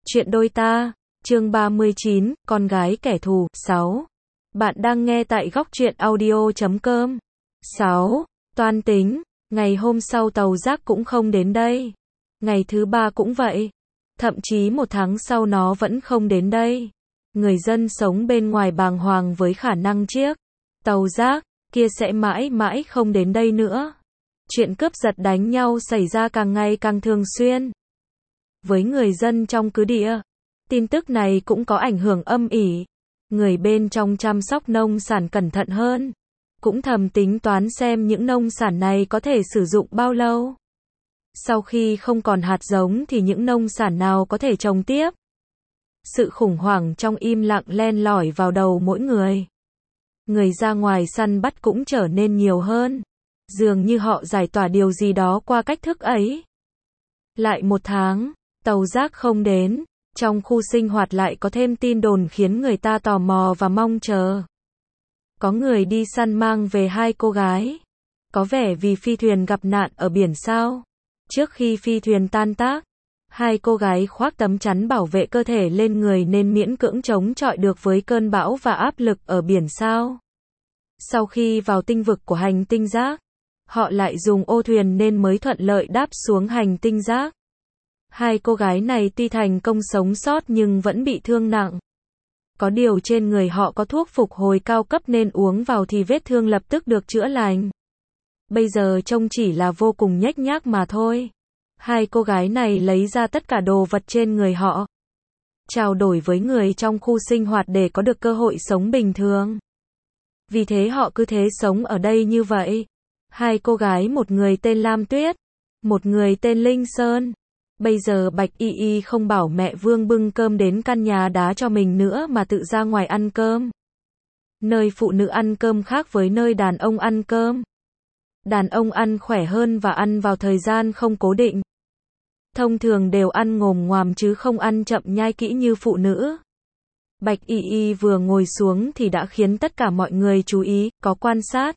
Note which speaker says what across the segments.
Speaker 1: Chuyện đôi ta, chương 39, con gái kẻ thù, 6. Bạn đang nghe tại góc truyện audio.com. 6. Toan tính, ngày hôm sau tàu rác cũng không đến đây. Ngày thứ ba cũng vậy. Thậm chí một tháng sau nó vẫn không đến đây. Người dân sống bên ngoài bàng hoàng với khả năng chiếc tàu rác kia sẽ mãi mãi không đến đây nữa. Chuyện cướp giật đánh nhau xảy ra càng ngày càng thường xuyên. Với người dân trong cứ địa, tin tức này cũng có ảnh hưởng âm ỉ. Người bên trong chăm sóc nông sản cẩn thận hơn, cũng thầm tính toán xem những nông sản này có thể sử dụng bao lâu. Sau khi không còn hạt giống thì những nông sản nào có thể trồng tiếp. Sự khủng hoảng trong im lặng len lỏi vào đầu mỗi người. Người ra ngoài săn bắt cũng trở nên nhiều hơn. Dường như họ giải tỏa điều gì đó qua cách thức ấy. Lại một tháng, tàu rác không đến, trong khu sinh hoạt lại có thêm tin đồn khiến người ta tò mò và mong chờ. Có người đi săn mang về hai cô gái. Có vẻ vì phi thuyền gặp nạn ở biển sao. Trước khi phi thuyền tan tác, hai cô gái khoác tấm chắn bảo vệ cơ thể lên người nên miễn cưỡng chống chọi được với cơn bão và áp lực ở biển sao. Sau khi vào tinh vực của hành tinh rác, họ lại dùng ô thuyền nên mới thuận lợi đáp xuống hành tinh rác. Hai cô gái này tuy thành công sống sót nhưng vẫn bị thương nặng. Có điều trên người họ có thuốc phục hồi cao cấp nên uống vào thì vết thương lập tức được chữa lành. Bây giờ trông chỉ là vô cùng nhếch nhác mà thôi. Hai cô gái này lấy ra tất cả đồ vật trên người họ, trao đổi với người trong khu sinh hoạt để có được cơ hội sống bình thường. Vì thế họ cứ thế sống ở đây như vậy. Hai cô gái, một người tên Lam Tuyết, một người tên Linh Sơn. Bây giờ Bạch Y Y không bảo mẹ Vương bưng cơm đến căn nhà đá cho mình nữa mà tự ra ngoài ăn cơm. Nơi phụ nữ ăn cơm khác với nơi đàn ông ăn cơm. Đàn ông ăn khỏe hơn và ăn vào thời gian không cố định. Thông thường đều ăn ngồm ngoàm chứ không ăn chậm nhai kỹ như phụ nữ. Bạch Y Y vừa ngồi xuống thì đã khiến tất cả mọi người chú ý, có quan sát,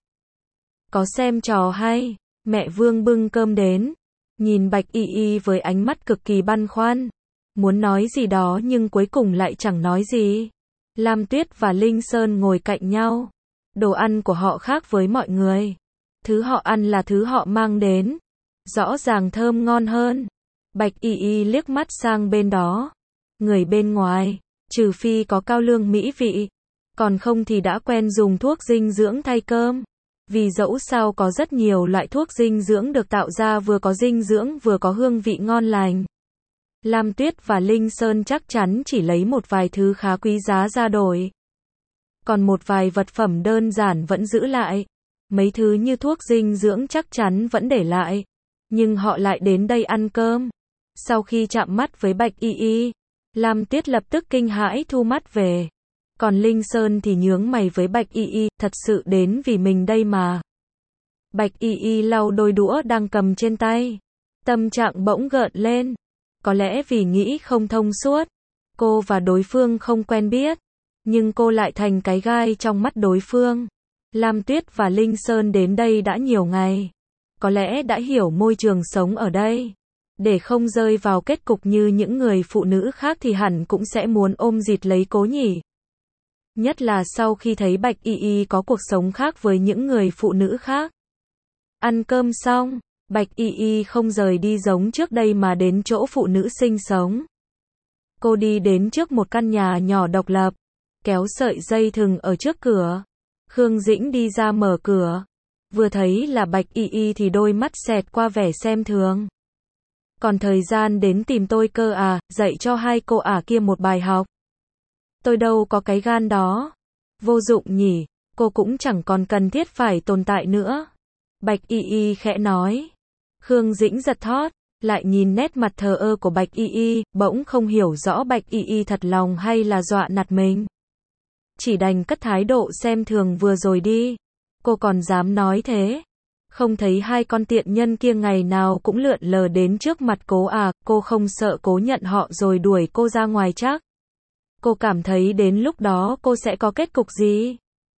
Speaker 1: có xem trò hay. Mẹ Vương bưng cơm đến, nhìn Bạch Y Y với ánh mắt cực kỳ băn khoăn, muốn nói gì đó nhưng cuối cùng lại chẳng nói gì. Lam Tuyết và Linh Sơn ngồi cạnh nhau. Đồ ăn của họ khác với mọi người. Thứ họ ăn là thứ họ mang đến, rõ ràng thơm ngon hơn. Bạch Y Y liếc mắt sang bên đó. Người bên ngoài, trừ phi có cao lương mỹ vị, còn không thì đã quen dùng thuốc dinh dưỡng thay cơm. Vì dẫu sao có rất nhiều loại thuốc dinh dưỡng được tạo ra vừa có dinh dưỡng vừa có hương vị ngon lành. Lam Tuyết và Linh Sơn chắc chắn chỉ lấy một vài thứ khá quý giá ra đổi. Còn một vài vật phẩm đơn giản vẫn giữ lại. Mấy thứ như thuốc dinh dưỡng chắc chắn vẫn để lại. Nhưng họ lại đến đây ăn cơm. Sau khi chạm mắt với Bạch Y Y, Lam Tuyết lập tức kinh hãi thu mắt về. Còn Linh Sơn thì nhướng mày với Bạch Y Y, thật sự đến vì mình đây mà. Bạch Y Y lau đôi đũa đang cầm trên tay. Tâm trạng bỗng gợn lên. Có lẽ vì nghĩ không thông suốt. Cô và đối phương không quen biết. Nhưng cô lại thành cái gai trong mắt đối phương. Lam Tuyết và Linh Sơn đến đây đã nhiều ngày. Có lẽ đã hiểu môi trường sống ở đây. Để không rơi vào kết cục như những người phụ nữ khác thì hẳn cũng sẽ muốn ôm dịt lấy cố nhỉ. Nhất là sau khi thấy Bạch Y Y có cuộc sống khác với những người phụ nữ khác. Ăn cơm xong, Bạch Y Y không rời đi giống trước đây mà đến chỗ phụ nữ sinh sống. Cô đi đến trước một căn nhà nhỏ độc lập, kéo sợi dây thừng ở trước cửa. Khương Dĩnh đi ra mở cửa. Vừa thấy là Bạch Y Y thì đôi mắt xẹt qua vẻ xem thường. Còn thời gian đến tìm tôi cơ à, dạy cho hai cô ả kia một bài học. Tôi đâu có cái gan đó. Vô dụng nhỉ, cô cũng chẳng còn cần thiết phải tồn tại nữa. Bạch Y Y khẽ nói. Khương Dĩnh giật thót, lại nhìn nét mặt thờ ơ của Bạch Y Y, bỗng không hiểu rõ Bạch Y Y thật lòng hay là dọa nạt mình. Chỉ đành cất thái độ xem thường vừa rồi đi. Cô còn dám nói thế. Không thấy hai con tiện nhân kia ngày nào cũng lượn lờ đến trước mặt cô à, cô không sợ cô nhận họ rồi đuổi cô ra ngoài chắc. Cô cảm thấy đến lúc đó cô sẽ có kết cục gì?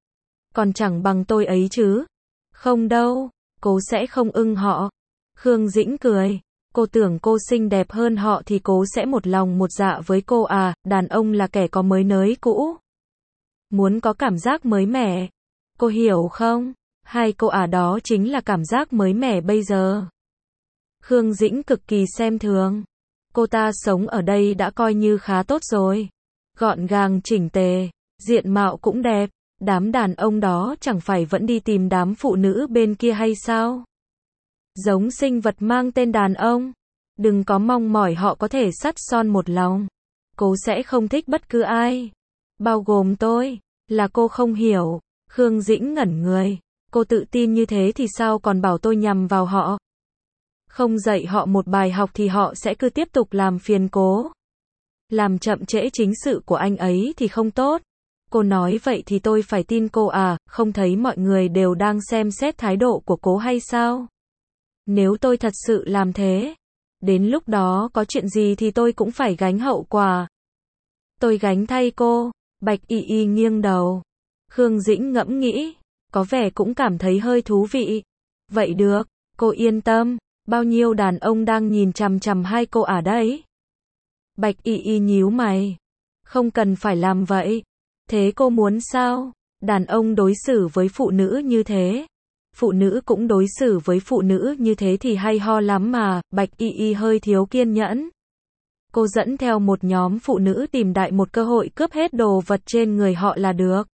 Speaker 1: Còn chẳng bằng tôi ấy chứ. Không đâu, cô sẽ không ưng họ. Khương Dĩnh cười. Cô tưởng cô xinh đẹp hơn họ thì cố sẽ một lòng một dạ với cô à, đàn ông là kẻ có mới nới cũ. Muốn có cảm giác mới mẻ. Cô hiểu không? Hay cô à, đó chính là cảm giác mới mẻ bây giờ. Khương Dĩnh cực kỳ xem thường. Cô ta sống ở đây đã coi như khá tốt rồi. Gọn gàng chỉnh tề, diện mạo cũng đẹp. Đám đàn ông đó chẳng phải vẫn đi tìm đám phụ nữ bên kia hay sao? Giống sinh vật mang tên đàn ông. Đừng có mong mỏi họ có thể sắt son một lòng. Cô sẽ không thích bất cứ ai. Bao gồm tôi. Là cô không hiểu. Khương Dĩnh ngẩn người. Cô tự tin như thế thì sao còn bảo tôi nhằm vào họ? Không dạy họ một bài học thì họ sẽ cứ tiếp tục làm phiền cố. Làm chậm trễ chính sự của anh ấy thì không tốt. Cô nói vậy thì tôi phải tin cô à, không thấy mọi người đều đang xem xét thái độ của cố hay sao? Nếu tôi thật sự làm thế, đến lúc đó có chuyện gì thì tôi cũng phải gánh hậu quả. Tôi gánh thay cô. Bạch Y Y nghiêng đầu. Khương Dĩnh ngẫm nghĩ, có vẻ cũng cảm thấy hơi thú vị. Vậy được, cô yên tâm, bao nhiêu đàn ông đang nhìn chằm chằm hai cô à đấy? Bạch Y Y nhíu mày. Không cần phải làm vậy. Thế cô muốn sao? Đàn ông đối xử với phụ nữ như thế. Phụ nữ cũng đối xử với phụ nữ như thế thì hay ho lắm mà. Bạch Y Y hơi thiếu kiên nhẫn. Cô dẫn theo một nhóm phụ nữ tìm đại một cơ hội cướp hết đồ vật trên người họ là được.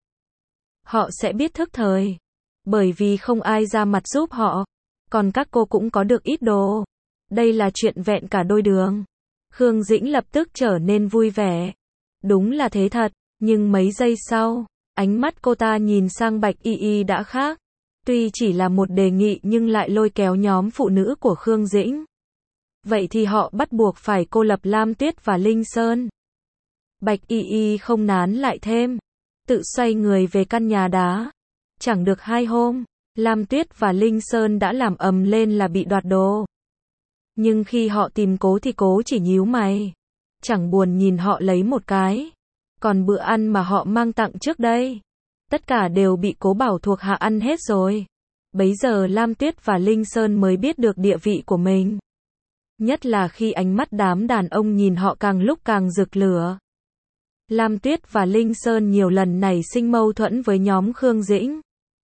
Speaker 1: Họ sẽ biết thức thời. Bởi vì không ai ra mặt giúp họ. Còn các cô cũng có được ít đồ. Đây là chuyện vẹn cả đôi đường. Khương Dĩnh lập tức trở nên vui vẻ. Đúng là thế thật. Nhưng mấy giây sau, ánh mắt cô ta nhìn sang Bạch Y Y đã khác. Tuy chỉ là một đề nghị nhưng lại lôi kéo nhóm phụ nữ của Khương Dĩnh. Vậy thì họ bắt buộc phải cô lập Lam Tuyết và Linh Sơn. Bạch Y Y không nán lại thêm. Tự xoay người về căn nhà đá. Chẳng được 2 hôm, Lam Tuyết và Linh Sơn đã làm ầm lên là bị đoạt đồ. Nhưng khi họ tìm cố thì cố chỉ nhíu mày. Chẳng buồn nhìn họ lấy một cái. Còn bữa ăn mà họ mang tặng trước đây, tất cả đều bị cố bảo thuộc hạ ăn hết rồi. Bấy giờ Lam Tuyết và Linh Sơn mới biết được địa vị của mình. Nhất là khi ánh mắt đám đàn ông nhìn họ càng lúc càng rực lửa. Lam Tuyết và Linh Sơn nhiều lần nảy sinh mâu thuẫn với nhóm Khương Dĩnh.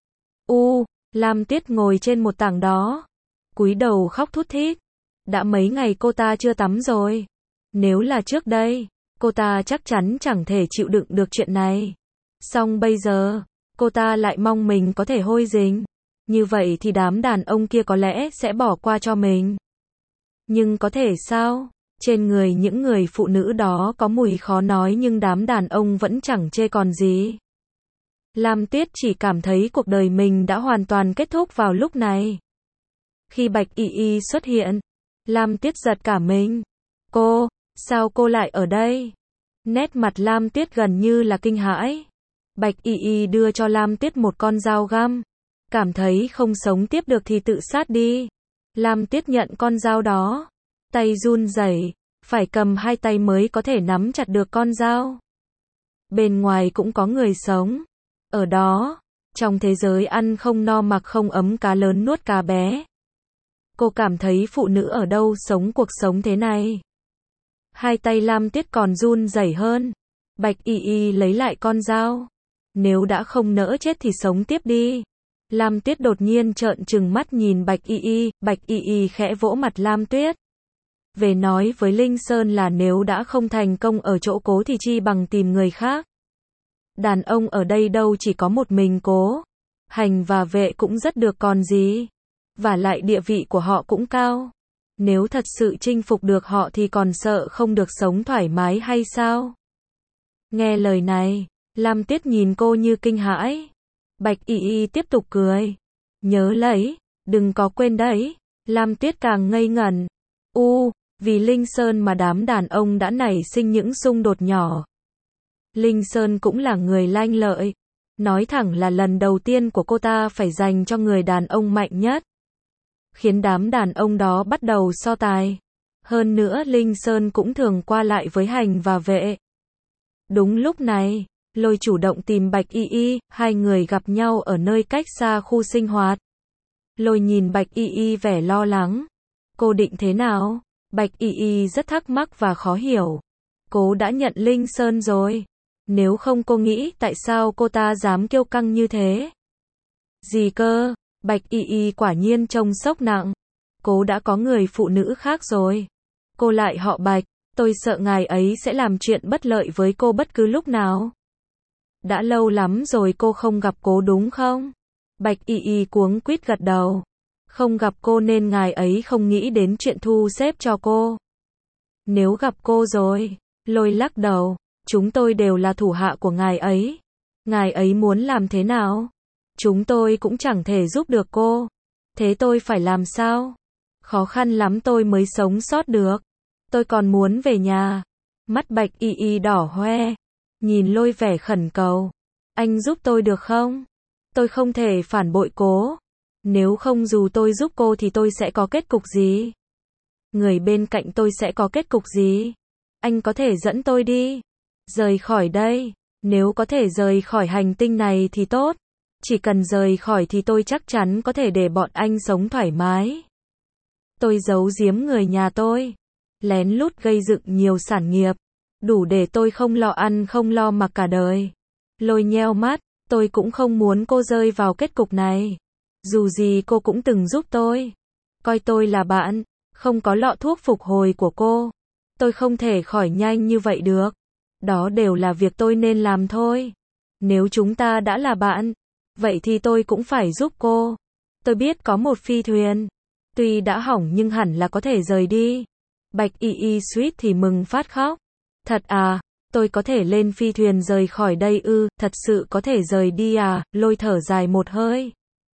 Speaker 1: Lam Tuyết ngồi trên một tảng đó, cúi đầu khóc thút thít. Đã mấy ngày cô ta chưa tắm rồi. Nếu là trước đây, cô ta chắc chắn chẳng thể chịu đựng được chuyện này. Song bây giờ, cô ta lại mong mình có thể hôi rình. Như vậy thì đám đàn ông kia có lẽ sẽ bỏ qua cho mình. Nhưng có thể sao? Trên người những người phụ nữ đó có mùi khó nói nhưng đám đàn ông vẫn chẳng chê còn gì. Lam Tuyết chỉ cảm thấy cuộc đời mình đã hoàn toàn kết thúc vào lúc này. Khi Bạch Y Y xuất hiện, Lam Tuyết giật cả mình. Cô, sao cô lại ở đây? Nét mặt Lam Tuyết gần như là kinh hãi. Bạch Y Y đưa cho Lam Tuyết một con dao găm. Cảm thấy không sống tiếp được thì tự sát đi. Lam Tuyết nhận con dao đó. Tay run rẩy, phải cầm 2 tay mới có thể nắm chặt được con dao. Bên ngoài cũng có người sống. Ở đó, trong thế giới ăn không no mặc không ấm, cá lớn nuốt cá bé. Cô cảm thấy phụ nữ ở đâu sống cuộc sống thế này. 2 tay Lam Tuyết còn run rẩy hơn. Bạch Y Y lấy lại con dao. Nếu đã không nỡ chết thì sống tiếp đi. Lam Tuyết đột nhiên trợn trừng mắt nhìn Bạch Y Y. Bạch Y Y khẽ vỗ mặt Lam Tuyết. Về nói với Linh Sơn là nếu đã không thành công ở chỗ cố thì chi bằng tìm người khác. Đàn ông ở đây đâu chỉ có một mình cố. Hành và Vệ cũng rất được còn gì. Và lại địa vị của họ cũng cao. Nếu thật sự chinh phục được họ thì còn sợ không được sống thoải mái hay sao? Nghe lời này, Lam Tuyết nhìn cô như kinh hãi. Bạch Y Y tiếp tục cười. Nhớ lấy, đừng có quên đấy. Lam Tuyết càng ngây ngẩn. Vì Linh Sơn mà đám đàn ông đã nảy sinh những xung đột nhỏ. Linh Sơn cũng là người lanh lợi. Nói thẳng là lần đầu tiên của cô ta phải dành cho người đàn ông mạnh nhất. Khiến đám đàn ông đó bắt đầu so tài. Hơn nữa Linh Sơn cũng thường qua lại với Hành và Vệ. Đúng lúc này, Lôi chủ động tìm Bạch Y Y, 2 người gặp nhau ở nơi cách xa khu sinh hoạt. Lôi nhìn Bạch Y Y vẻ lo lắng. Cô định thế nào? Bạch Y Y rất thắc mắc và khó hiểu. Cô đã nhận Linh Sơn rồi. Nếu không cô nghĩ tại sao cô ta dám kiêu căng như thế? Gì cơ? Bạch Y Y quả nhiên trông sốc nặng. Cô đã có người phụ nữ khác rồi. Cô lại họ Bạch, tôi sợ ngài ấy sẽ làm chuyện bất lợi với cô bất cứ lúc nào. Đã lâu lắm rồi cô không gặp cô đúng không? Bạch Y Y cuống quýt gật đầu. Không gặp cô nên ngài ấy không nghĩ đến chuyện thu xếp cho cô. Nếu gặp cô rồi, Lôi lắc đầu, chúng tôi đều là thủ hạ của ngài ấy. Ngài ấy muốn làm thế nào? Chúng tôi cũng chẳng thể giúp được cô. Thế tôi phải làm sao? Khó khăn lắm tôi mới sống sót được. Tôi còn muốn về nhà. Mắt Bạch Y Y đỏ hoe. Nhìn Lôi vẻ khẩn cầu. Anh giúp tôi được không? Tôi không thể phản bội cô. Nếu không dù tôi giúp cô thì tôi sẽ có kết cục gì? Người bên cạnh tôi sẽ có kết cục gì? Anh có thể dẫn tôi đi. Rời khỏi đây. Nếu có thể rời khỏi hành tinh này thì tốt. Chỉ cần rời khỏi thì tôi chắc chắn có thể để bọn anh sống thoải mái. Tôi giấu giếm người nhà tôi. Lén lút gây dựng nhiều sản nghiệp. Đủ để tôi không lo ăn không lo mặc cả đời. Lôi nheo mắt. Tôi cũng không muốn cô rơi vào kết cục này. Dù gì cô cũng từng giúp tôi. Coi tôi là bạn. Không có lọ thuốc phục hồi của cô. Tôi không thể khỏi nhanh như vậy được. Đó đều là việc tôi nên làm thôi. Nếu chúng ta đã là bạn, vậy thì tôi cũng phải giúp cô. Tôi biết có một phi thuyền. Tuy đã hỏng nhưng hẳn là có thể rời đi. Bạch Y Y suýt thì mừng phát khóc. Thật à, tôi có thể lên phi thuyền rời khỏi đây ư, thật sự có thể rời đi à, Lôi thở dài một hơi.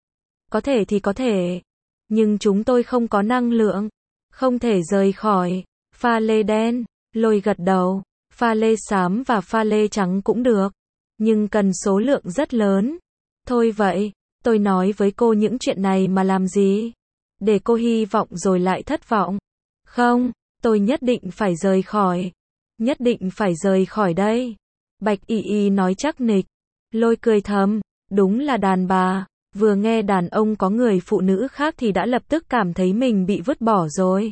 Speaker 1: Có thể thì có thể. Nhưng chúng tôi không có năng lượng. Không thể rời khỏi. Pha lê đen. Lôi gật đầu. Pha lê xám và pha lê trắng cũng được. Nhưng cần số lượng rất lớn. Thôi vậy, tôi nói với cô những chuyện này mà làm gì? Để cô hy vọng rồi lại thất vọng. Không, tôi nhất định phải rời khỏi. Nhất định phải rời khỏi đây. Bạch Y Y nói chắc nịch. Lôi cười thầm. Đúng là đàn bà. Vừa nghe đàn ông có người phụ nữ khác thì đã lập tức cảm thấy mình bị vứt bỏ rồi.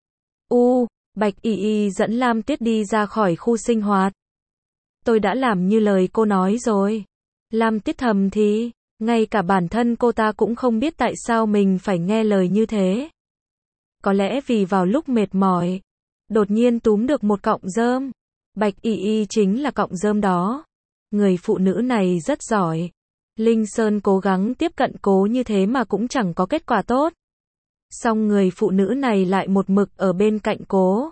Speaker 1: Bạch Y Y dẫn Lam Tuyết đi ra khỏi khu sinh hoạt. Tôi đã làm như lời cô nói rồi. Lam Tuyết thầm thì, ngay cả bản thân cô ta cũng không biết tại sao mình phải nghe lời như thế. Có lẽ vì vào lúc mệt mỏi, đột nhiên túm được một cọng rơm. Bạch Y Y chính là cọng rơm đó. Người phụ nữ này rất giỏi. Linh Sơn cố gắng tiếp cận cô như thế mà cũng chẳng có kết quả tốt. Song người phụ nữ này lại một mực ở bên cạnh cô.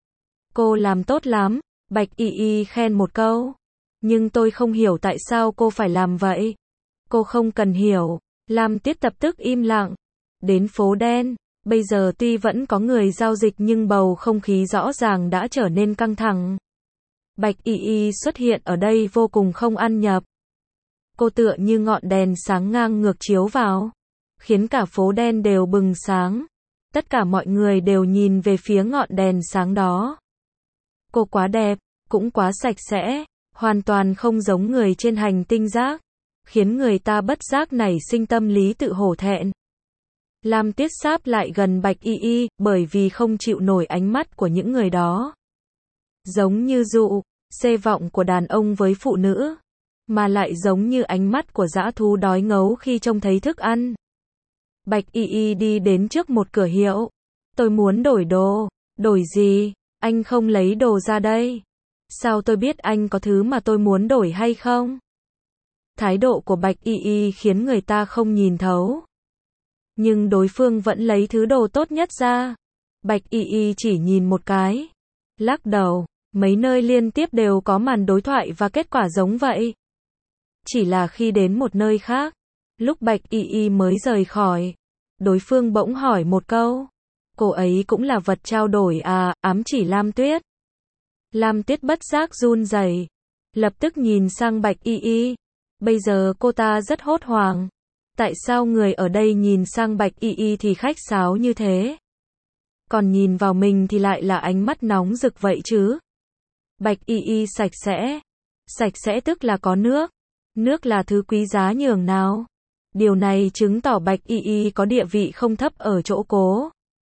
Speaker 1: Cô làm tốt lắm, Bạch Y Y khen một câu. Nhưng tôi không hiểu tại sao cô phải làm vậy. Cô không cần hiểu. Lam Tuyết lập tức im lặng. Đến phố đen, bây giờ tuy vẫn có người giao dịch nhưng bầu không khí rõ ràng đã trở nên căng thẳng. Bạch Y Y xuất hiện ở đây vô cùng không ăn nhập. Cô tựa như ngọn đèn sáng ngang ngược chiếu vào, khiến cả phố đen đều bừng sáng. Tất cả mọi người đều nhìn về phía ngọn đèn sáng đó. Cô quá đẹp, cũng quá sạch sẽ, hoàn toàn không giống người trên hành tinh rác, khiến người ta bất giác nảy sinh tâm lý tự hổ thẹn. Lam Tuyết sáp lại gần Bạch Y Y, bởi vì không chịu nổi ánh mắt của những người đó. Giống như dụ, xê vọng của đàn ông với phụ nữ, mà lại giống như ánh mắt của dã thú đói ngấu khi trông thấy thức ăn. Bạch Y Y đi đến trước một cửa hiệu. Tôi muốn đổi đồ. Đổi gì? Anh không lấy đồ ra đây. Sao tôi biết anh có thứ mà tôi muốn đổi hay không? Thái độ của Bạch Y Y khiến người ta không nhìn thấu. Nhưng đối phương vẫn lấy thứ đồ tốt nhất ra. Bạch Y Y chỉ nhìn một cái. Lắc đầu. Mấy nơi liên tiếp đều có màn đối thoại và kết quả giống vậy. Chỉ là khi đến một nơi khác, lúc Bạch Y Y mới rời khỏi, đối phương bỗng hỏi một câu. Cô ấy cũng là vật trao đổi à, ám chỉ Lam Tuyết. Lam Tuyết bất giác run rẩy, lập tức nhìn sang Bạch Y Y. Bây giờ cô ta rất hốt hoảng. Tại sao người ở đây nhìn sang Bạch Y Y thì khách sáo như thế? Còn nhìn vào mình thì lại là ánh mắt nóng rực vậy chứ? Bạch Y Y sạch sẽ. Sạch sẽ tức là có nước. Nước là thứ quý giá nhường nào. Điều này chứng tỏ Bạch Y Y có địa vị không thấp ở chỗ cô.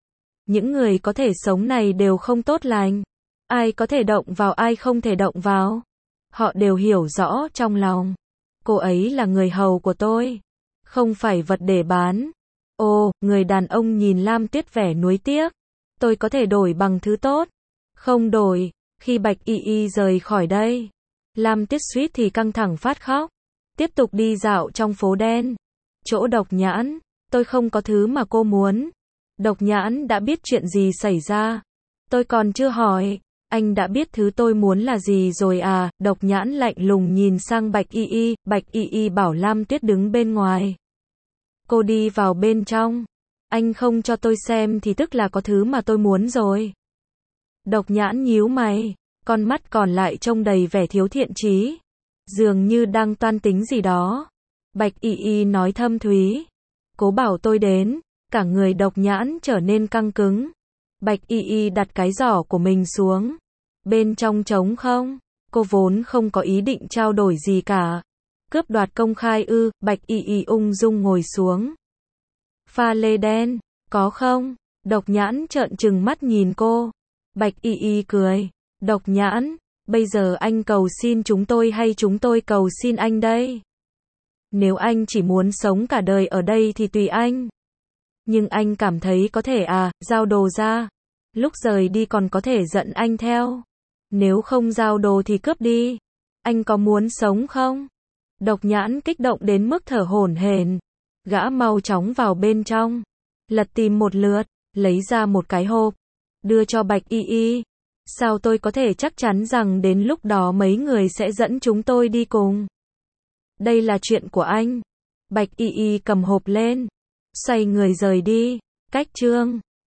Speaker 1: Những người có thể sống này đều không tốt lành. Ai có thể động vào ai không thể động vào. Họ đều hiểu rõ trong lòng. Cô ấy là người hầu của tôi. Không phải vật để bán. Ồ, người đàn ông nhìn Lam Tuyết vẻ nuối tiếc. Tôi có thể đổi bằng thứ tốt. Không đổi. Khi Bạch Y Y rời khỏi đây, Lam Tuyết suýt thì căng thẳng phát khóc. Tiếp tục đi dạo trong phố đen. Chỗ Độc Nhãn. Tôi không có thứ mà cô muốn. Độc Nhãn đã biết chuyện gì xảy ra. Tôi còn chưa hỏi. Anh đã biết thứ tôi muốn là gì rồi à? Độc Nhãn lạnh lùng nhìn sang Bạch Y Y. Bạch Y Y bảo Lam Tuyết đứng bên ngoài. Cô đi vào bên trong. Anh không cho tôi xem thì tức là có thứ mà tôi muốn rồi. Độc Nhãn nhíu mày. Con mắt còn lại trông đầy vẻ thiếu thiện chí. Dường như đang toan tính gì đó. Bạch Y Y nói thâm thúy. Cố bảo tôi đến. Cả người Độc Nhãn trở nên căng cứng. Bạch Y Y đặt cái giỏ của mình xuống. Bên trong trống không. Cô vốn không có ý định trao đổi gì cả. Cướp đoạt công khai ư? Bạch Y Y ung dung ngồi xuống. Pha lê đen. Có không? Độc Nhãn trợn trừng mắt nhìn cô. Bạch Y Y cười. Độc Nhãn, bây giờ anh cầu xin chúng tôi hay chúng tôi cầu xin anh đây? Nếu anh chỉ muốn sống cả đời ở đây thì tùy anh. Nhưng anh cảm thấy có thể à, giao đồ ra. Lúc rời đi còn có thể dẫn anh theo. Nếu không giao đồ thì cướp đi. Anh có muốn sống không? Độc Nhãn kích động đến mức thở hổn hển. Gã mau chóng vào bên trong. Lật tìm một lượt, lấy ra một cái hộp. Đưa cho Bạch Y Y. Sao tôi có thể chắc chắn rằng đến lúc đó mấy người sẽ dẫn chúng tôi đi cùng? Đây là chuyện của anh. Bạch Y Y cầm hộp lên. Xoay người rời đi. Cách chương